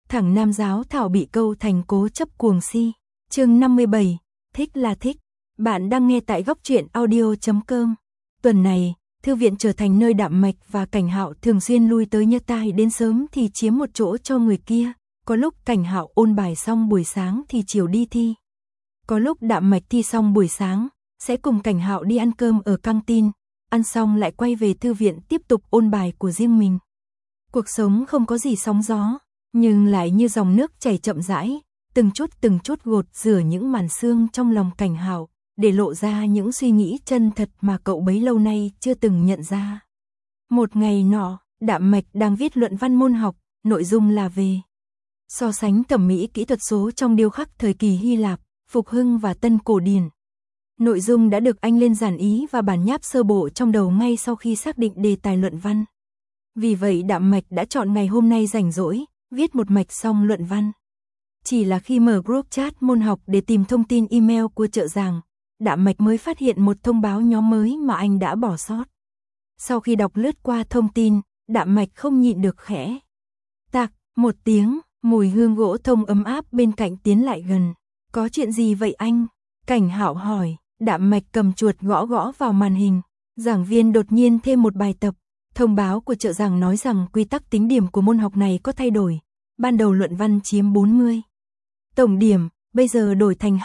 Thẳng nam giáo thảo bị câu thành cố chấp cuồng si. Chương 57, thích là thích. Bạn đang nghe tại góc truyện audio.com. Tuần này, thư viện trở thành nơi Đạm Mạch và Cảnh Hạo thường xuyên lui tới nhỡ tai đến sớm thì chiếm một chỗ cho người kia. Có lúc Cảnh Hạo ôn bài xong buổi sáng thì chiều đi thi. Có lúc Đạm Mạch thi xong buổi sáng, sẽ cùng Cảnh Hạo đi ăn cơm ở căng tin, ăn xong lại quay về thư viện tiếp tục ôn bài của riêng mình. Cuộc sống không có gì sóng gió, nhưng lại như dòng nước chảy chậm rãi, từng chút gột rửa những màn xương trong lòng Cảnh Hạo, để lộ ra những suy nghĩ chân thật mà cậu bấy lâu nay chưa từng nhận ra. Một ngày nọ, Đạm Mạch đang viết luận văn môn học, nội dung là về so sánh thẩm mỹ kỹ thuật số trong điêu khắc thời kỳ Hy Lạp, Phục Hưng và Tân cổ điển. Nội dung đã được anh lên giản ý và bản nháp sơ bộ trong đầu ngay sau khi xác định đề tài luận văn. Vì vậy Đạm Mạch đã chọn ngày hôm nay rảnh rỗi, viết một mạch xong luận văn. Chỉ là khi mở group chat môn học để tìm thông tin email của trợ giảng, Đạm Mạch mới phát hiện một thông báo nhóm mới mà anh đã bỏ sót. Sau khi đọc lướt qua thông tin, Đạm Mạch không nhịn được khẽ tạc một tiếng, mùi hương gỗ thông ấm áp bên cạnh tiến lại gần. Có chuyện gì vậy anh? Cảnh Hạo hỏi. Đạm Mạch cầm chuột gõ gõ vào màn hình. Giảng viên đột nhiên thêm một bài tập. Thông báo của trợ giảng nói rằng quy tắc tính điểm của môn học này có thay đổi. Ban đầu luận văn chiếm 40 tổng điểm, bây giờ đổi thành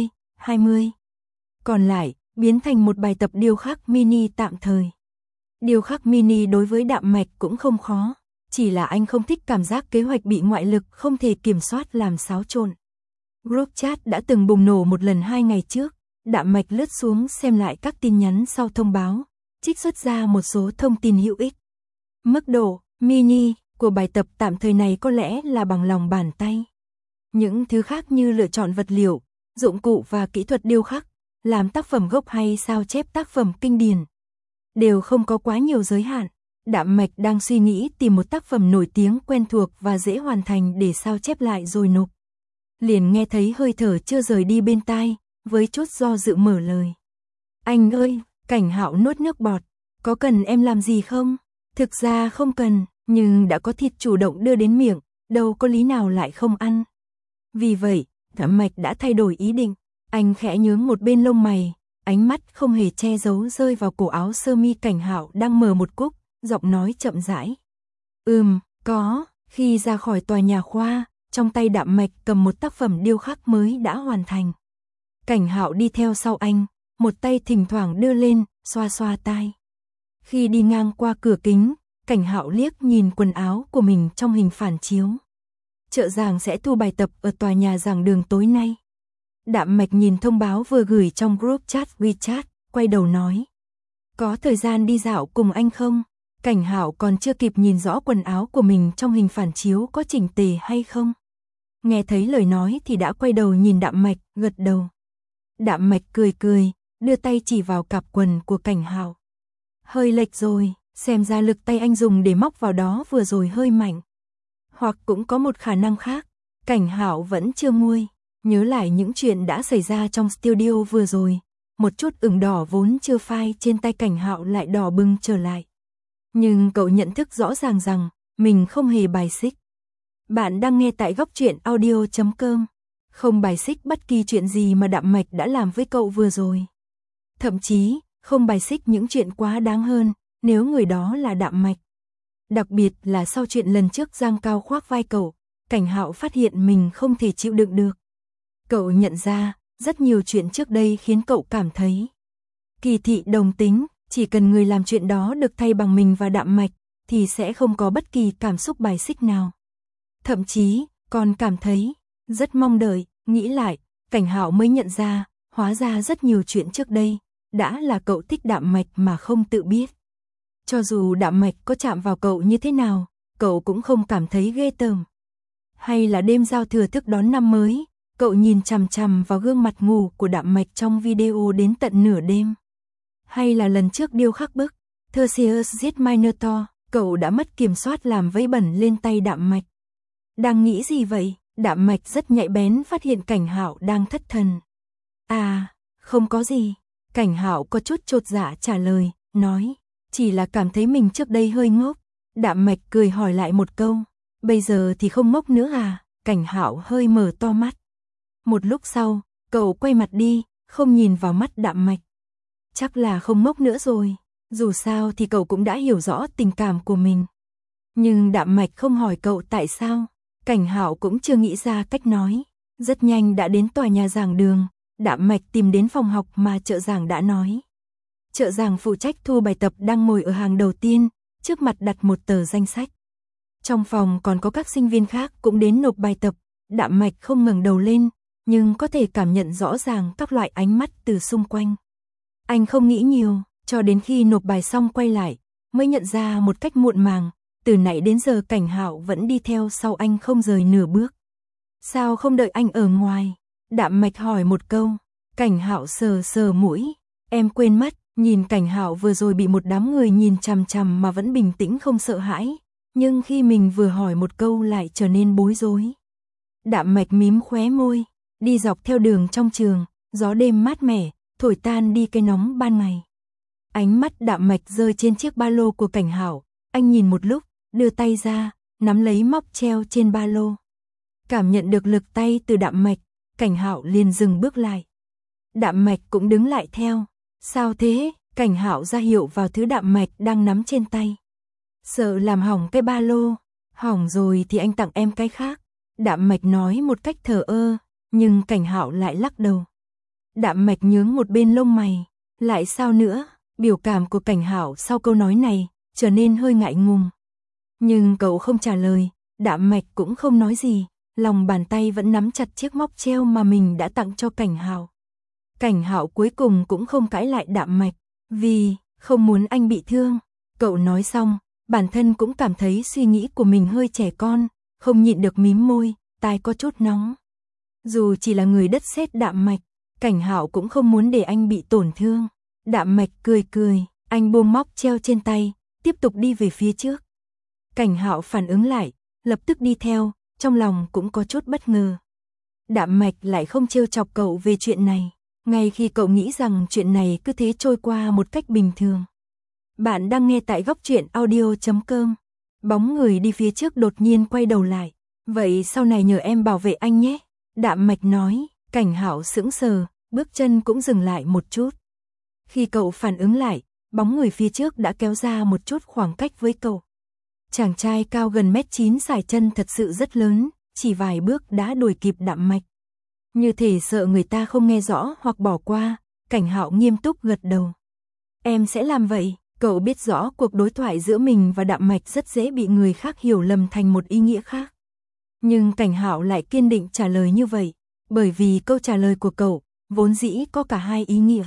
20. Còn lại, biến thành một bài tập điêu khắc mini tạm thời. Điêu khắc mini đối với Đạm Mạch cũng không khó, chỉ là anh không thích cảm giác kế hoạch bị ngoại lực không thể kiểm soát làm xáo trộn. Group chat đã từng bùng nổ một lần 2 ngày trước, Đạm Mạch lướt xuống xem lại các tin nhắn sau thông báo, trích xuất ra một số thông tin hữu ích. Mức độ mini của bài tập tạm thời này có lẽ là bằng lòng bàn tay. Những thứ khác như lựa chọn vật liệu, dụng cụ và kỹ thuật điêu khắc, làm tác phẩm gốc hay sao chép tác phẩm kinh điển, đều không có quá nhiều giới hạn. Đạm Mạch đang suy nghĩ tìm một tác phẩm nổi tiếng quen thuộc và dễ hoàn thành để sao chép lại rồi nộp. Liền nghe thấy hơi thở chưa rời đi bên tai, với chút do dự mở lời. Anh ơi, Cảnh Hạo nuốt nước bọt, có cần em làm gì không? Thực ra không cần, nhưng đã có thịt chủ động đưa đến miệng, đâu có lý nào lại không ăn. Vì vậy, Đạm Mạch đã thay đổi ý định. Anh khẽ nhướng một bên lông mày, ánh mắt không hề che giấu rơi vào cổ áo sơ mi Cảnh Hạo đang mở một cúc, giọng nói chậm rãi. Có. Khi ra khỏi tòa nhà khoa, trong tay Đạm Mạch cầm một tác phẩm điêu khắc mới đã hoàn thành. Cảnh Hạo đi theo sau anh, một tay thỉnh thoảng đưa lên, xoa xoa tai. Khi đi ngang qua cửa kính, Cảnh Hạo liếc nhìn quần áo của mình trong hình phản chiếu. Trợ giảng sẽ thu bài tập ở tòa nhà giảng đường tối nay. Đạm Mạch nhìn thông báo vừa gửi trong group chat WeChat, quay đầu nói. Có thời gian đi dạo cùng anh không? Cảnh Hạo còn chưa kịp nhìn rõ quần áo của mình trong hình phản chiếu có chỉnh tề hay không. Nghe thấy lời nói thì đã quay đầu nhìn Đạm Mạch, gật đầu. Đạm Mạch cười, đưa tay chỉ vào cặp quần của Cảnh Hạo. Hơi lệch rồi, xem ra lực tay anh dùng để móc vào đó vừa rồi hơi mạnh. Hoặc cũng có một khả năng khác, Cảnh Hạo vẫn chưa nguôi. Nhớ lại những chuyện đã xảy ra trong studio vừa rồi, một chút ửng đỏ vốn chưa phai trên tay Cảnh Hạo lại đỏ bừng trở lại. Nhưng cậu nhận thức rõ ràng rằng mình không hề bài xích. Bạn đang nghe tại góc truyện audio.com. Không bài xích bất kỳ chuyện gì mà Đạm Mạch đã làm với cậu vừa rồi. Thậm chí, không bài xích những chuyện quá đáng hơn, nếu người đó là Đạm Mạch. Đặc biệt là sau chuyện lần trước Giang Cao khoác vai cậu, Cảnh Hạo phát hiện mình không thể chịu đựng được. Cậu nhận ra, rất nhiều chuyện trước đây khiến cậu cảm thấy kỳ thị đồng tính, chỉ cần người làm chuyện đó được thay bằng mình và Đạm Mạch, thì sẽ không có bất kỳ cảm xúc bài xích nào. Thậm chí, còn cảm thấy rất mong đợi. Nghĩ lại, Cảnh Hạo mới nhận ra, hóa ra rất nhiều chuyện trước đây, đã là cậu thích Đạm Mạch mà không tự biết. Cho dù Đạm Mạch có chạm vào cậu như thế nào, cậu cũng không cảm thấy ghê tởm. Hay là đêm giao thừa thức đón năm mới, cậu nhìn chằm chằm vào gương mặt ngủ của Đạm Mạch trong video đến tận nửa đêm. Hay là lần trước điêu khắc bức Theseus giết Minotaur, cậu đã mất kiểm soát làm vấy bẩn lên tay Đạm Mạch. Đang nghĩ gì vậy? Đạm Mạch rất nhạy bén phát hiện Cảnh Hạo đang thất thần. À, không có gì. Cảnh Hạo có chút chột dạ trả lời, nói, chỉ là cảm thấy mình trước đây hơi ngốc. Đạm Mạch cười hỏi lại một câu, Bây giờ thì không ngốc nữa à? Cảnh Hạo hơi mở to mắt. Một lúc sau, cậu quay mặt đi, không nhìn vào mắt Đạm Mạch. Chắc là không ngốc nữa rồi, dù sao thì cậu cũng đã hiểu rõ tình cảm của mình. Nhưng Đạm Mạch không hỏi cậu tại sao, Cảnh Hạo cũng chưa nghĩ ra cách nói. Rất nhanh đã đến tòa nhà giảng đường, Đạm Mạch tìm đến phòng học mà trợ giảng đã nói. Trợ giảng phụ trách thu bài tập đang ngồi ở hàng đầu tiên, trước mặt đặt một tờ danh sách. Trong phòng còn có các sinh viên khác cũng đến nộp bài tập, Đạm Mạch không ngẩng đầu lên, nhưng có thể cảm nhận rõ ràng các loại ánh mắt từ xung quanh. Anh không nghĩ nhiều, cho đến khi nộp bài xong quay lại, mới nhận ra một cách muộn màng, từ nãy đến giờ Cảnh Hạo vẫn đi theo sau anh không rời nửa bước. Sao không đợi anh ở ngoài? Đạm Mạch hỏi một câu. Cảnh Hạo sờ sờ mũi. Em quên mất, nhìn Cảnh Hạo vừa rồi bị một đám người nhìn chằm chằm mà vẫn bình tĩnh không sợ hãi, nhưng khi mình vừa hỏi một câu lại trở nên bối rối. Đạm Mạch mím khóe môi, đi dọc theo đường trong trường, gió đêm mát mẻ, thổi tan đi cái nóng ban ngày. Ánh mắt Đạm Mạch rơi trên chiếc ba lô của Cảnh Hạo, anh nhìn một lúc, đưa tay ra, nắm lấy móc treo trên ba lô. Cảm nhận được lực tay từ Đạm Mạch, Cảnh Hạo liền dừng bước lại. Đạm Mạch cũng đứng lại theo. Sao thế? Cảnh Hạo ra hiệu vào thứ Đạm Mạch đang nắm trên tay. Sợ làm hỏng cái ba lô. Hỏng rồi thì anh tặng em cái khác. Đạm Mạch nói một cách thờ ơ, nhưng Cảnh Hạo lại lắc đầu. Đạm Mạch nhướng một bên lông mày. Lại sao nữa? Biểu cảm của Cảnh Hạo sau câu nói này trở nên hơi ngại ngùng. Nhưng cậu không trả lời, Đạm Mạch cũng không nói gì, lòng bàn tay vẫn nắm chặt chiếc móc treo mà mình đã tặng cho Cảnh Hạo. Cảnh Hạo cuối cùng cũng không cãi lại Đạm Mạch, vì không muốn anh bị thương. Cậu nói xong, bản thân cũng cảm thấy suy nghĩ của mình hơi trẻ con, không nhịn được mím môi, tai có chút nóng. Dù chỉ là người đất sét Đạm Mạch, Cảnh Hạo cũng không muốn để anh bị tổn thương. Đạm Mạch cười cười, anh buông móc treo trên tay, tiếp tục đi về phía trước. Cảnh Hạo phản ứng lại, lập tức đi theo, trong lòng cũng có chút bất ngờ. Đạm Mạch lại không trêu chọc cậu về chuyện này, ngay khi cậu nghĩ rằng chuyện này cứ thế trôi qua một cách bình thường. Bạn đang nghe tại Góc Truyện Audio.com. Bóng người đi phía trước đột nhiên quay đầu lại. Vậy sau này nhờ em bảo vệ anh nhé. Đạm Mạch nói. Cảnh Hạo sững sờ, bước chân cũng dừng lại một chút. Khi cậu phản ứng lại, bóng người phía trước đã kéo ra một chút khoảng cách với cậu. Chàng trai cao gần 1m9 sải chân thật sự rất lớn, chỉ vài bước đã đuổi kịp Đạm Mạch. Như thể sợ người ta không nghe rõ hoặc bỏ qua, Cảnh Hạo nghiêm túc gật đầu. Em sẽ làm vậy. Cậu biết rõ cuộc đối thoại giữa mình và Đạm Mạch rất dễ bị người khác hiểu lầm thành một ý nghĩa khác. Nhưng Cảnh Hạo lại kiên định trả lời như vậy, bởi vì câu trả lời của cậu vốn dĩ có cả hai ý nghĩa.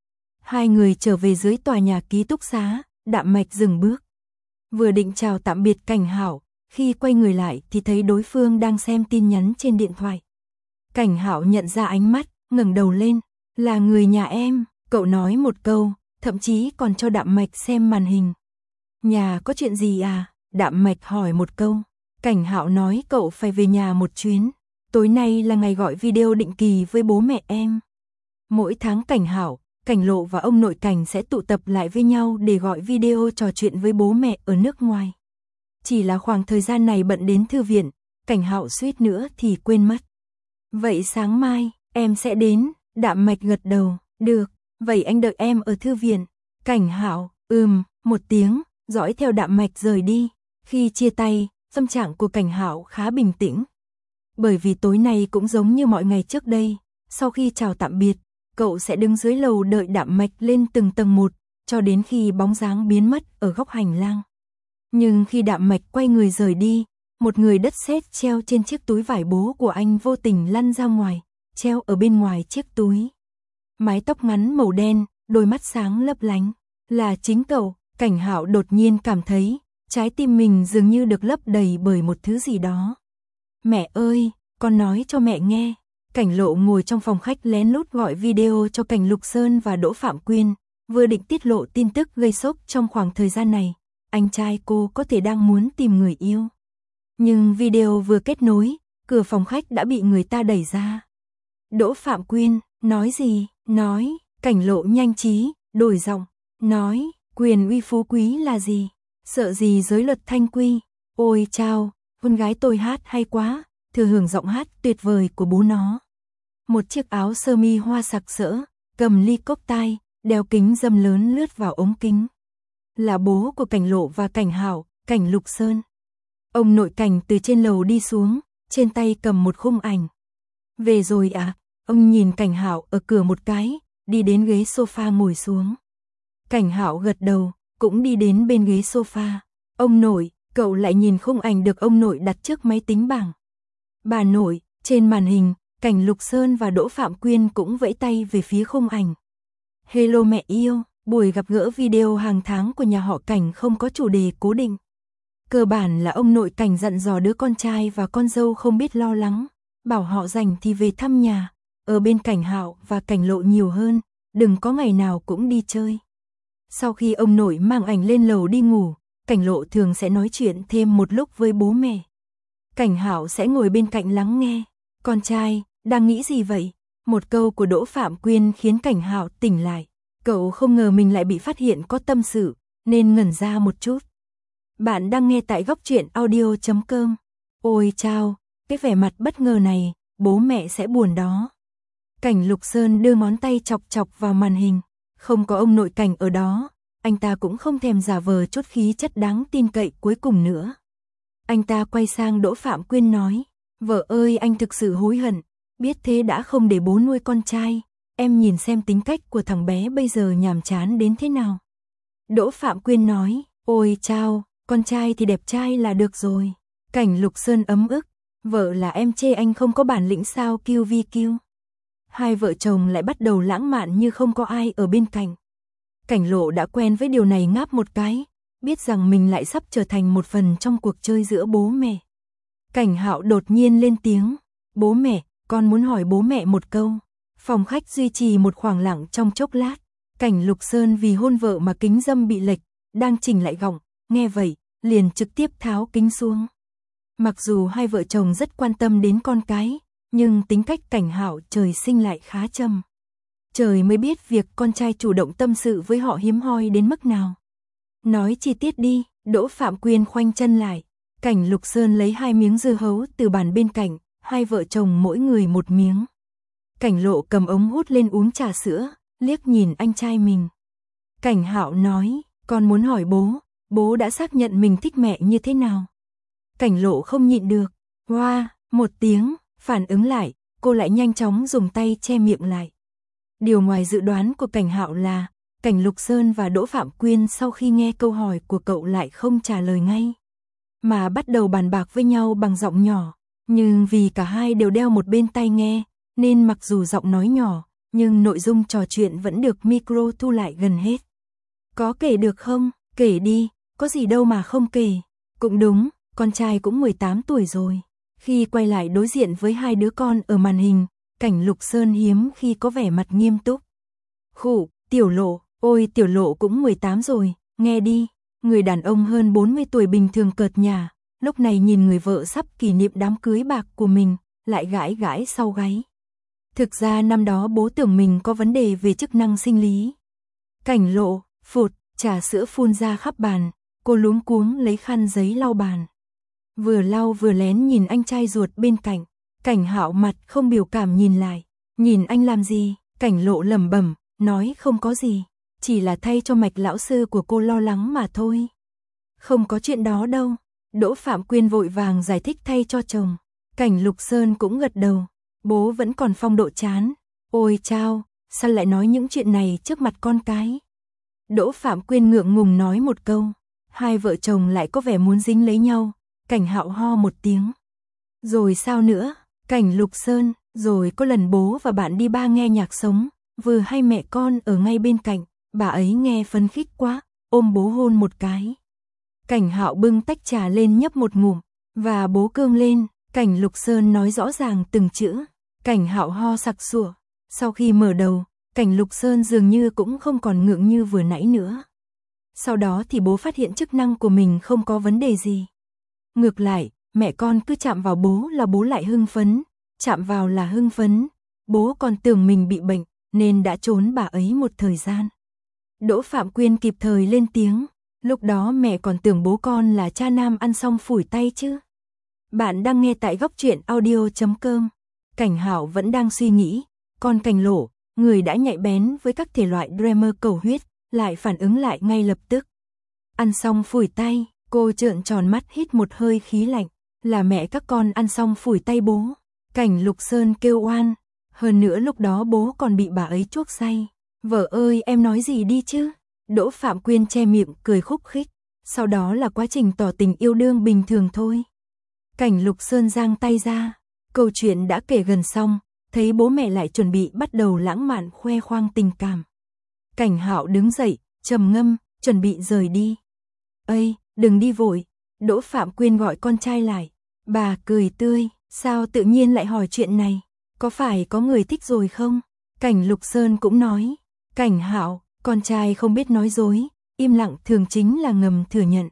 Hai người trở về dưới tòa nhà ký túc xá, Đạm Mạch dừng bước. Vừa định chào tạm biệt Cảnh Hạo, khi quay người lại thì thấy đối phương đang xem tin nhắn trên điện thoại. Cảnh Hạo nhận ra ánh mắt, ngẩng đầu lên, là người nhà em, cậu nói một câu, thậm chí còn cho Đạm Mạch xem màn hình. Nhà có chuyện gì à? Đạm Mạch hỏi một câu. Cảnh Hạo nói cậu phải về nhà một chuyến. Tối nay là ngày gọi video định kỳ với bố mẹ em. Mỗi tháng Cảnh Hạo, Cảnh Lộ và ông nội Cảnh sẽ tụ tập lại với nhau để gọi video trò chuyện với bố mẹ ở nước ngoài. Chỉ là khoảng thời gian này bận đến thư viện, Cảnh Hạo suýt nữa thì quên mất. Vậy sáng mai, em sẽ đến. Đạm Mạch gật đầu. Được, vậy anh đợi em ở thư viện. Cảnh Hạo, một tiếng, dõi theo Đạm Mạch rời đi. Khi chia tay, tâm trạng của Cảnh Hạo khá bình tĩnh. Bởi vì tối nay cũng giống như mọi ngày trước đây, sau khi chào tạm biệt, cậu sẽ đứng dưới lầu đợi Đạm Mạch lên từng tầng một, cho đến khi bóng dáng biến mất ở góc hành lang. Nhưng khi Đạm Mạch quay người rời đi, một người đất sét treo trên chiếc túi vải bố của anh vô tình lăn ra ngoài, treo ở bên ngoài chiếc túi. Mái tóc ngắn màu đen, đôi mắt sáng lấp lánh, là chính cậu. Cảnh Hạo đột nhiên cảm thấy, trái tim mình dường như được lấp đầy bởi một thứ gì đó. Mẹ ơi, con nói cho mẹ nghe. Cảnh Lộ ngồi trong phòng khách lén lút gọi video cho Cảnh Lục Sơn và Đỗ Phạm Quyên, vừa định tiết lộ tin tức gây sốc trong khoảng thời gian này. Anh trai cô có thể đang muốn tìm người yêu. Nhưng video vừa kết nối, cửa phòng khách đã bị người ta đẩy ra. Đỗ Phạm Quyên, nói gì? Nói, Cảnh Lộ nhanh trí, đổi giọng, nói, quyền uy phú quý là gì? Sợ gì giới luật thanh quy? Ôi chao, con gái tôi hát hay quá, thừa hưởng giọng hát tuyệt vời của bố nó. Một chiếc áo sơ mi hoa sặc sỡ, cầm ly cốc tai, đeo kính râm lớn lướt vào ống kính. Là bố của Cảnh Lộ và Cảnh Hạo, Cảnh Lục Sơn. Ông nội Cảnh từ trên lầu đi xuống, trên tay cầm một khung ảnh. Về rồi à? Ông nhìn Cảnh Hạo ở cửa một cái, đi đến ghế sofa ngồi xuống. Cảnh Hạo gật đầu, cũng đi đến bên ghế sofa. Ông nội, cậu lại nhìn khung ảnh được ông nội đặt trước máy tính bảng. Bà nội, trên màn hình, Cảnh Lục Sơn và Đỗ Phạm Quyên cũng vẫy tay về phía khung ảnh. Hello mẹ yêu, buổi gặp gỡ video hàng tháng của nhà họ Cảnh không có chủ đề cố định. Cơ bản là ông nội Cảnh dặn dò đứa con trai và con dâu không biết lo lắng, bảo họ rảnh thì về thăm nhà, ở bên Cảnh Hạo và Cảnh Lộ nhiều hơn, đừng có ngày nào cũng đi chơi. Sau khi ông nội mang ảnh lên lầu đi ngủ, Cảnh Lộ thường sẽ nói chuyện thêm một lúc với bố mẹ. Cảnh Hạo sẽ ngồi bên cạnh lắng nghe. Con trai, đang nghĩ gì vậy? Một câu của Đỗ Phạm Quyên khiến Cảnh Hạo tỉnh lại. Cậu không ngờ mình lại bị phát hiện có tâm sự, nên ngẩn ra một chút. Bạn đang nghe tại góc truyện audio.com. Ôi chao, cái vẻ mặt bất ngờ này, bố mẹ sẽ buồn đó. Cảnh Lục Sơn đưa ngón tay chọc chọc vào màn hình. Không có ông nội Cảnh ở đó, anh ta cũng không thèm giả vờ chút khí chất đáng tin cậy cuối cùng nữa. Anh ta quay sang Đỗ Phạm Quyên nói, vợ ơi anh thực sự hối hận, biết thế đã không để bố nuôi con trai, em nhìn xem tính cách của thằng bé bây giờ nhàm chán đến thế nào. Đỗ Phạm Quyên nói, ôi chao, con trai thì đẹp trai là được rồi. Cảnh Lục Sơn ấm ức, vợ là em chê anh không có bản lĩnh sao QVQ. Hai vợ chồng lại bắt đầu lãng mạn như không có ai ở bên cạnh. Cảnh Lộ đã quen với điều này ngáp một cái, biết rằng mình lại sắp trở thành một phần trong cuộc chơi giữa bố mẹ. Cảnh Hạo đột nhiên lên tiếng, bố mẹ, con muốn hỏi bố mẹ một câu. Phòng khách duy trì một khoảng lặng trong chốc lát. Cảnh Lục Sơn vì hôn vợ mà kính dâm bị lệch, đang chỉnh lại gọng, nghe vậy, liền trực tiếp tháo kính xuống. Mặc dù hai vợ chồng rất quan tâm đến con cái, nhưng tính cách Cảnh Hạo trời sinh lại khá trầm. Trời mới biết việc con trai chủ động tâm sự với họ hiếm hoi đến mức nào. Nói chi tiết đi, Đỗ Phạm Quyên khoanh chân lại. Cảnh Lục Sơn lấy 2 miếng dưa hấu từ bàn bên cạnh, hai vợ chồng mỗi người một miếng. Cảnh Lộ cầm ống hút lên uống trà sữa, liếc nhìn anh trai mình. Cảnh Hạo nói, con muốn hỏi bố đã xác nhận mình thích mẹ như thế nào? Cảnh Lộ không nhịn được, hoa, một tiếng, phản ứng lại, cô lại nhanh chóng dùng tay che miệng lại. Điều ngoài dự đoán của Cảnh Hạo là, Cảnh Lục Sơn và Đỗ Phạm Quyên sau khi nghe câu hỏi của cậu lại không trả lời ngay, mà bắt đầu bàn bạc với nhau bằng giọng nhỏ, nhưng vì cả hai đều đeo một bên tai nghe, nên mặc dù giọng nói nhỏ, nhưng nội dung trò chuyện vẫn được micro thu lại gần hết. Có kể được không? Kể đi, có gì đâu mà không kể. Cũng đúng, con trai cũng 18 tuổi rồi. Khi quay lại đối diện với hai đứa con ở màn hình, Cảnh Lục Sơn hiếm khi có vẻ mặt nghiêm túc. Khụ, Tiểu Lộ, ôi Tiểu Lộ cũng 18 rồi, nghe đi. Người đàn ông hơn 40 tuổi bình thường cợt nhả, lúc này nhìn người vợ sắp kỷ niệm đám cưới bạc của mình, lại gãi gãi sau gáy. Thực ra năm đó bố tưởng mình có vấn đề về chức năng sinh lý. Cảnh Lộ, phụt, trà sữa phun ra khắp bàn, cô luống cuống lấy khăn giấy lau bàn. Vừa lau vừa lén nhìn anh trai ruột bên cạnh. Cảnh Hạo mặt không biểu cảm nhìn lại. Nhìn anh làm gì? Cảnh Lộ lẩm bẩm, nói không có gì. Chỉ là thay cho Mạch lão sư của cô lo lắng mà thôi. Không có chuyện đó đâu. Đỗ Phạm Quyên vội vàng giải thích thay cho chồng. Cảnh Lục Sơn cũng gật đầu. Bố vẫn còn phong độ chán. Ôi chao, sao lại nói những chuyện này trước mặt con cái? Đỗ Phạm Quyên ngượng ngùng nói một câu. Hai vợ chồng lại có vẻ muốn dính lấy nhau. Cảnh Hạo ho một tiếng. Rồi sao nữa? Cảnh Lục Sơn, rồi có lần bố và bạn đi bar nghe nhạc sống, vừa hay mẹ con ở ngay bên cạnh, bà ấy nghe phấn khích quá, ôm bố hôn một cái. Cảnh Hạo bưng tách trà lên nhấp một ngụm, và bố cương lên. Cảnh Lục Sơn nói rõ ràng từng chữ. Cảnh Hạo ho sặc sụa. Sau khi mở đầu, Cảnh Lục Sơn dường như cũng không còn ngượng như vừa nãy nữa. Sau đó thì bố phát hiện chức năng của mình không có vấn đề gì. Ngược lại, mẹ con cứ chạm vào bố là bố lại hưng phấn, chạm vào là hưng phấn. Bố còn tưởng mình bị bệnh, nên đã trốn bà ấy một thời gian. Đỗ Phạm Quyên kịp thời lên tiếng. Lúc đó mẹ còn tưởng bố con là cha nam ăn xong phủi tay chứ. Bạn đang nghe tại góc truyện audio.com. Cảnh Hạo vẫn đang suy nghĩ, còn Cảnh Lộ, người đã nhạy bén với các thể loại drama cầu huyết, lại phản ứng lại ngay lập tức. Ăn xong phủi tay, cô trợn tròn mắt hít một hơi khí lạnh, là mẹ các con ăn xong phủi tay bố. Cảnh Lục Sơn kêu oan, hơn nữa lúc đó bố còn bị bà ấy chuốc say. Vợ ơi em nói gì đi chứ? Đỗ Phạm Quyên che miệng cười khúc khích, sau đó là quá trình tỏ tình yêu đương bình thường thôi. Cảnh Lục Sơn giang tay ra, câu chuyện đã kể gần xong, thấy bố mẹ lại chuẩn bị bắt đầu lãng mạn khoe khoang tình cảm. Cảnh Hạo đứng dậy, trầm ngâm, chuẩn bị rời đi. Ây, đừng đi vội, Đỗ Phạm Quyên gọi con trai lại. Bà cười tươi, sao tự nhiên lại hỏi chuyện này, có phải có người thích rồi không? Cảnh Lục Sơn cũng nói. Cảnh Hạo, con trai không biết nói dối, im lặng thường chính là ngầm thừa nhận.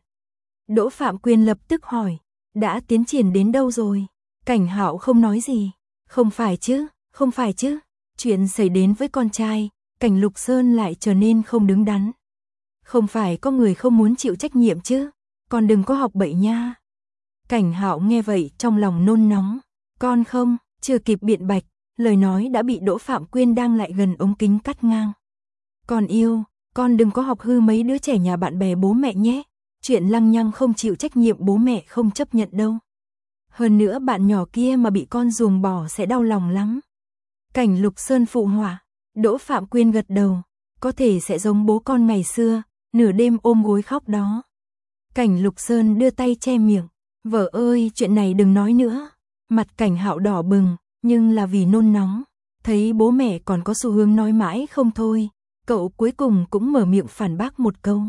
Đỗ Phạm Quyên lập tức hỏi, đã tiến triển đến đâu rồi? Cảnh Hạo không nói gì. Không phải chứ, không phải chứ. Chuyện xảy đến với con trai, Cảnh Lục Sơn lại trở nên không đứng đắn. Không phải có người không muốn chịu trách nhiệm chứ, con đừng có học bậy nha. Cảnh Hạo nghe vậy trong lòng nôn nóng, con không, chưa kịp biện bạch, lời nói đã bị Đỗ Phạm Quyên đang lại gần ống kính cắt ngang. Con yêu, con đừng có học hư mấy đứa trẻ nhà bạn bè bố mẹ nhé, chuyện lăng nhăng không chịu trách nhiệm bố mẹ không chấp nhận đâu. Hơn nữa bạn nhỏ kia mà bị con ruồng bỏ sẽ đau lòng lắm. Cảnh Lục Sơn phụ họa, Đỗ Phạm Quyên gật đầu, có thể sẽ giống bố con ngày xưa, nửa đêm ôm gối khóc đó. Cảnh Lục Sơn đưa tay che miệng, vợ ơi chuyện này đừng nói nữa. Mặt Cảnh Hạo đỏ bừng, nhưng là vì nôn nóng, thấy bố mẹ còn có xu hướng nói mãi không thôi, cậu cuối cùng cũng mở miệng phản bác một câu.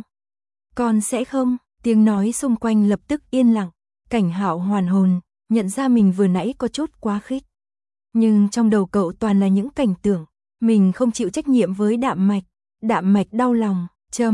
Con sẽ không, tiếng nói xung quanh lập tức yên lặng, Cảnh Hạo hoàn hồn, nhận ra mình vừa nãy có chút quá khích. Nhưng trong đầu cậu toàn là những cảnh tượng, mình không chịu trách nhiệm với Đạm Mạch đau lòng,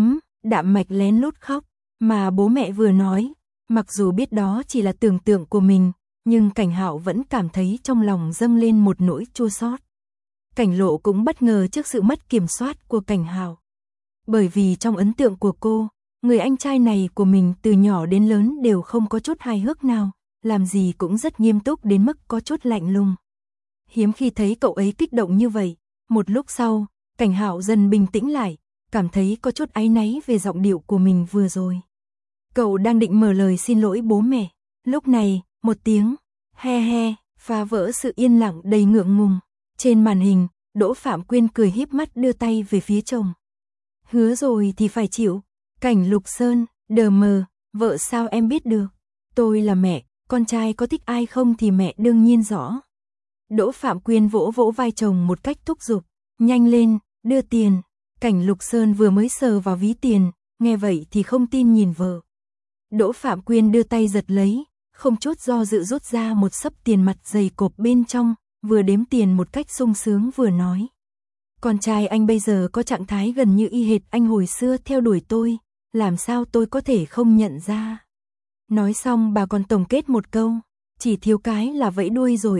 Đạm Mạch lén lút khóc, mà bố mẹ vừa nói, mặc dù biết đó chỉ là tưởng tượng của mình, nhưng Cảnh Hạo vẫn cảm thấy trong lòng dâng lên một nỗi chua xót. Cảnh Lộ cũng bất ngờ trước sự mất kiểm soát của Cảnh Hạo. Bởi vì trong ấn tượng của cô, người anh trai này của mình từ nhỏ đến lớn đều không có chút hài hước nào, làm gì cũng rất nghiêm túc đến mức có chút lạnh lùng. Hiếm khi thấy cậu ấy kích động như vậy, một lúc sau, Cảnh Hạo dần bình tĩnh lại, cảm thấy có chút áy náy về giọng điệu của mình vừa rồi. Cậu đang định mở lời xin lỗi bố mẹ, lúc này, một tiếng he he phá vỡ sự yên lặng đầy ngượng ngùng. Trên màn hình, Đỗ Phạm Quyên cười híp mắt đưa tay về phía chồng. Hứa rồi thì phải chịu. Cảnh Lục Sơn, đờ mờ, vợ sao em biết được? Tôi là mẹ, con trai có thích ai không thì mẹ đương nhiên rõ. Đỗ Phạm Quyên vỗ vỗ vai chồng một cách thúc giục, nhanh lên, đưa tiền. Cảnh Lục Sơn vừa mới sờ vào ví tiền, nghe vậy thì không tin nhìn vợ. Đỗ Phạm Quyên đưa tay giật lấy, không chút do dự rút ra một xấp tiền mặt dày cộp bên trong, vừa đếm tiền một cách sung sướng vừa nói. Con trai anh bây giờ có trạng thái gần như y hệt anh hồi xưa theo đuổi tôi, làm sao tôi có thể không nhận ra. Nói xong bà còn tổng kết một câu, chỉ thiếu cái là vẫy đuôi rồi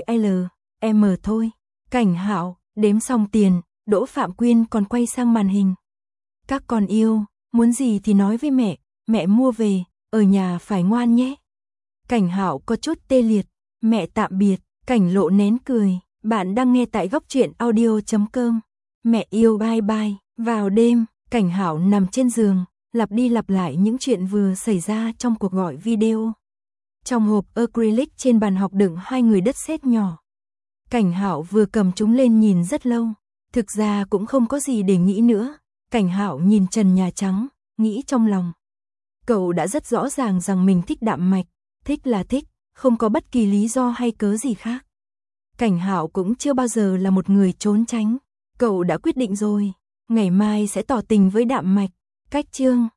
M thôi. Cảnh Hạo, đếm xong tiền, Đỗ Phạm Quyên còn quay sang màn hình. Các con yêu, muốn gì thì nói với mẹ mua về, ở nhà phải ngoan nhé. Cảnh Hạo có chút tê liệt, mẹ tạm biệt. Cảnh Lộ nén cười, bạn đang nghe tại góc truyện audio.com. Mẹ yêu bye bye. Vào đêm, Cảnh Hạo nằm trên giường, lặp đi lặp lại những chuyện vừa xảy ra trong cuộc gọi video. Trong hộp acrylic trên bàn học đựng 2 người đất sét nhỏ. Cảnh Hạo vừa cầm chúng lên nhìn rất lâu, thực ra cũng không có gì để nghĩ nữa. Cảnh Hạo nhìn trần nhà trắng, nghĩ trong lòng. Cậu đã rất rõ ràng rằng mình thích Đạm Mạch, thích là thích, không có bất kỳ lý do hay cớ gì khác. Cảnh Hạo cũng chưa bao giờ là một người trốn tránh. Cậu đã quyết định rồi, ngày mai sẽ tỏ tình với Đạm Mạch. Cách chương